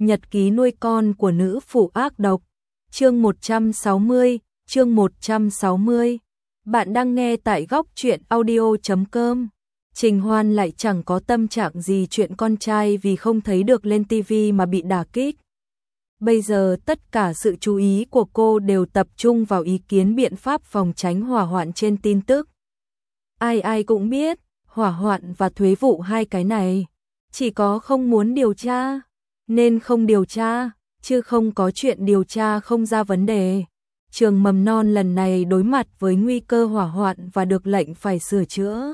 Nhật ký nuôi con của nữ phụ ác độc. Chương 160, chương 160. Bạn đang nghe tại góc truyện audio.com. Trình Hoan lại chẳng có tâm trạng gì chuyện con trai vì không thấy được lên tivi mà bị đả kích. Bây giờ tất cả sự chú ý của cô đều tập trung vào ý kiến biện pháp phòng tránh hỏa hoạn trên tin tức. Ai ai cũng biết, hỏa hoạn và thuế vụ hai cái này, chỉ có không muốn điều tra, nên không điều tra, chứ không có chuyện điều tra không ra vấn đề. Trường mầm non lần này đối mặt với nguy cơ hỏa hoạn và được lệnh phải sửa chữa.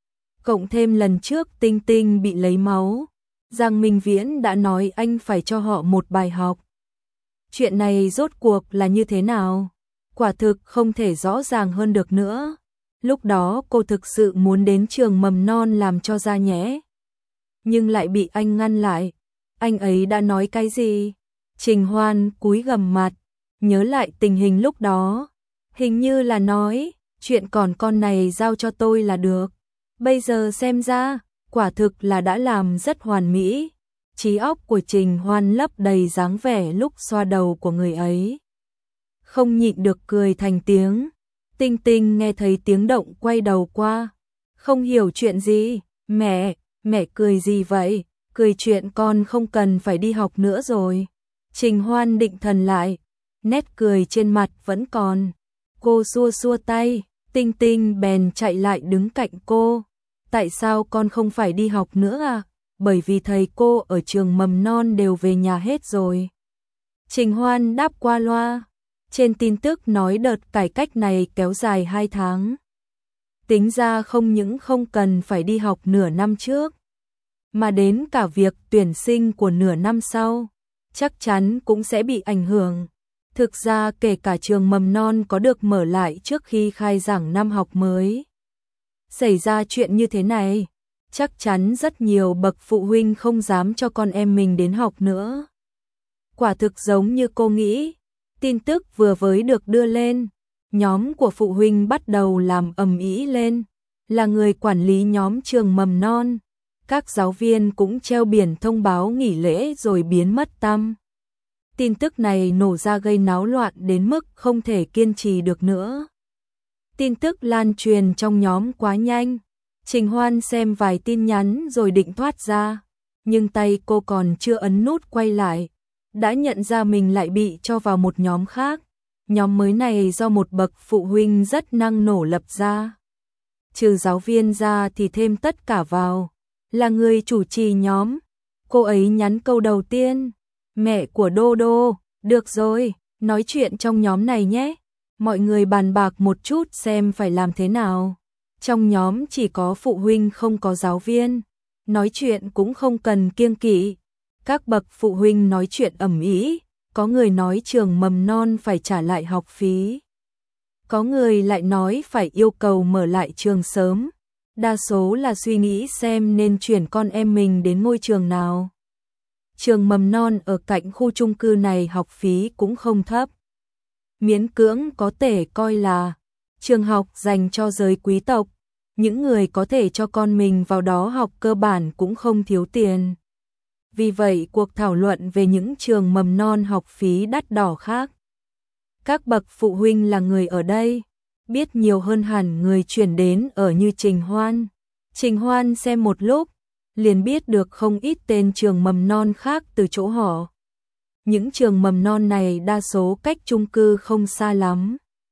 Cộng thêm lần trước Tinh Tinh bị lấy máu, Giang Minh Viễn đã nói anh phải cho họ một bài học. Chuyện này rốt cuộc là như thế nào? Quả thực không thể rõ ràng hơn được nữa. Lúc đó cô thực sự muốn đến trường mầm non làm cho ra nhẽ. Nhưng lại bị anh ngăn lại. Anh ấy đã nói cái gì? Trình Hoan cúi gằm mặt, nhớ lại tình hình lúc đó. Hình như là nói, chuyện còn con này giao cho tôi là được. Bây giờ xem ra, quả thực là đã làm rất hoàn mỹ. Trí óc của Trình Hoan lấp đầy dáng vẻ lúc xoa đầu của người ấy. Không nhịn được cười thành tiếng. Tinh Tinh nghe thấy tiếng động quay đầu qua. Không hiểu chuyện gì. Mẹ cười gì vậy? Cười chuyện con không cần phải đi học nữa rồi. Trình Hoan định thần lại. Nét cười trên mặt vẫn còn. Cô xua xua tay. Tinh Tinh bèn chạy lại đứng cạnh cô. Tại sao con không phải đi học nữa à? Bởi vì thầy cô ở trường mầm non đều về nhà hết rồi. Trình Hoan đáp qua loa. Trên tin tức nói đợt cải cách này kéo dài 2 tháng. Tính ra không những không cần phải đi học nửa năm trước, mà đến cả việc tuyển sinh của nửa năm sau, chắc chắn cũng sẽ bị ảnh hưởng. Thực ra kể cả trường mầm non có được mở lại trước khi khai giảng năm học mới. Xảy ra chuyện như thế này, chắc chắn rất nhiều bậc phụ huynh không dám cho con em mình đến học nữa. Quả thực giống như cô nghĩ, tin tức vừa mới được đưa lên, nhóm của phụ huynh bắt đầu làm ầm ĩ lên, là người quản lý nhóm trường mầm non, các giáo viên cũng treo biển thông báo nghỉ lễ rồi biến mất tăm. Tin tức này nổ ra gây náo loạn đến mức không thể kiên trì được nữa. Tin tức lan truyền trong nhóm quá nhanh. Trình Hoan xem vài tin nhắn rồi định thoát ra, nhưng tay cô còn chưa ấn nút quay lại, đã nhận ra mình lại bị cho vào một nhóm khác. Nhóm mới này do một bậc phụ huynh rất năng nổ lập ra. Trừ giáo viên ra thì thêm tất cả vào, là người chủ trì nhóm. Cô ấy nhắn câu đầu tiên, mẹ của Đô Đô, được rồi, nói chuyện trong nhóm này nhé. Mọi người bàn bạc một chút xem phải làm thế nào. Trong nhóm chỉ có phụ huynh không có giáo viên, nói chuyện cũng không cần kiêng kỵ. Các bậc phụ huynh nói chuyện ầm ĩ, có người nói trường mầm non phải trả lại học phí. Có người lại nói phải yêu cầu mở lại trường sớm. Đa số là suy nghĩ xem nên chuyển con em mình đến ngôi trường nào. Trường mầm non ở cạnh khu chung cư này học phí cũng không thấp. Miễn cưỡng có thể coi là trường học dành cho giới quý tộc. Những người có thể cho con mình vào đó học cơ bản cũng không thiếu tiền. Vì vậy cuộc thảo luận về những trường mầm non học phí đắt đỏ khác. Các bậc phụ huynh là người ở đây, biết nhiều hơn hẳn người chuyển đến ở như Trình Hoan. Trình Hoan xem một lúc, liền biết được không ít tên trường mầm non khác từ chỗ họ. Những trường mầm non này đa số cách chung cư không xa lắm.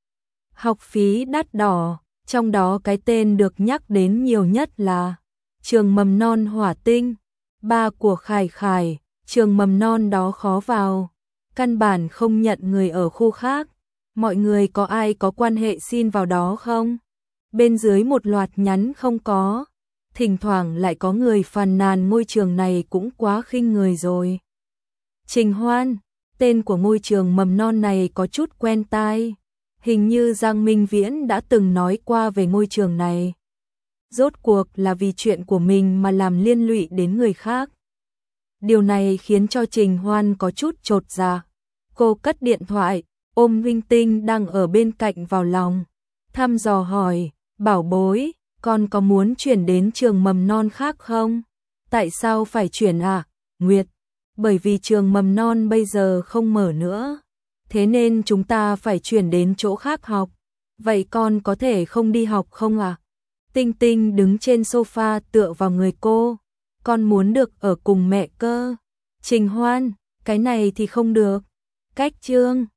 Học phí đắt đỏ, trong đó cái tên được nhắc đến nhiều nhất là trường mầm non Hỏa Tinh, ba của Khải Khải. Trường mầm non đó khó vào, căn bản không nhận người ở khu khác. Mọi người có ai có quan hệ xin vào đó không? Bên dưới một loạt nhắn không có. Thỉnh thoảng lại có người phàn nàn ngôi trường này cũng quá khinh người rồi. Trình Hoan, tên của ngôi trường mầm non này có chút quen tai. Hình như Giang Minh Viễn đã từng nói qua về ngôi trường này. Rốt cuộc là vì chuyện của mình mà làm liên lụy đến người khác. Điều này khiến cho Trình Hoan có chút chột dạ. Cô cất điện thoại, ôm Vinh Tinh đang ở bên cạnh vào lòng. Thăm dò hỏi, bảo bối, con có muốn chuyển đến trường mầm non khác không? Tại sao phải chuyển à? Nguyệt, bởi vì trường mầm non bây giờ không mở nữa. Thế nên chúng ta phải chuyển đến chỗ khác học. Vậy con có thể không đi học không ạ? Tinh Tinh đứng trên sofa tựa vào người cô. Con muốn được ở cùng mẹ cơ. Trình Hoan, cái này thì không được. Cách Trương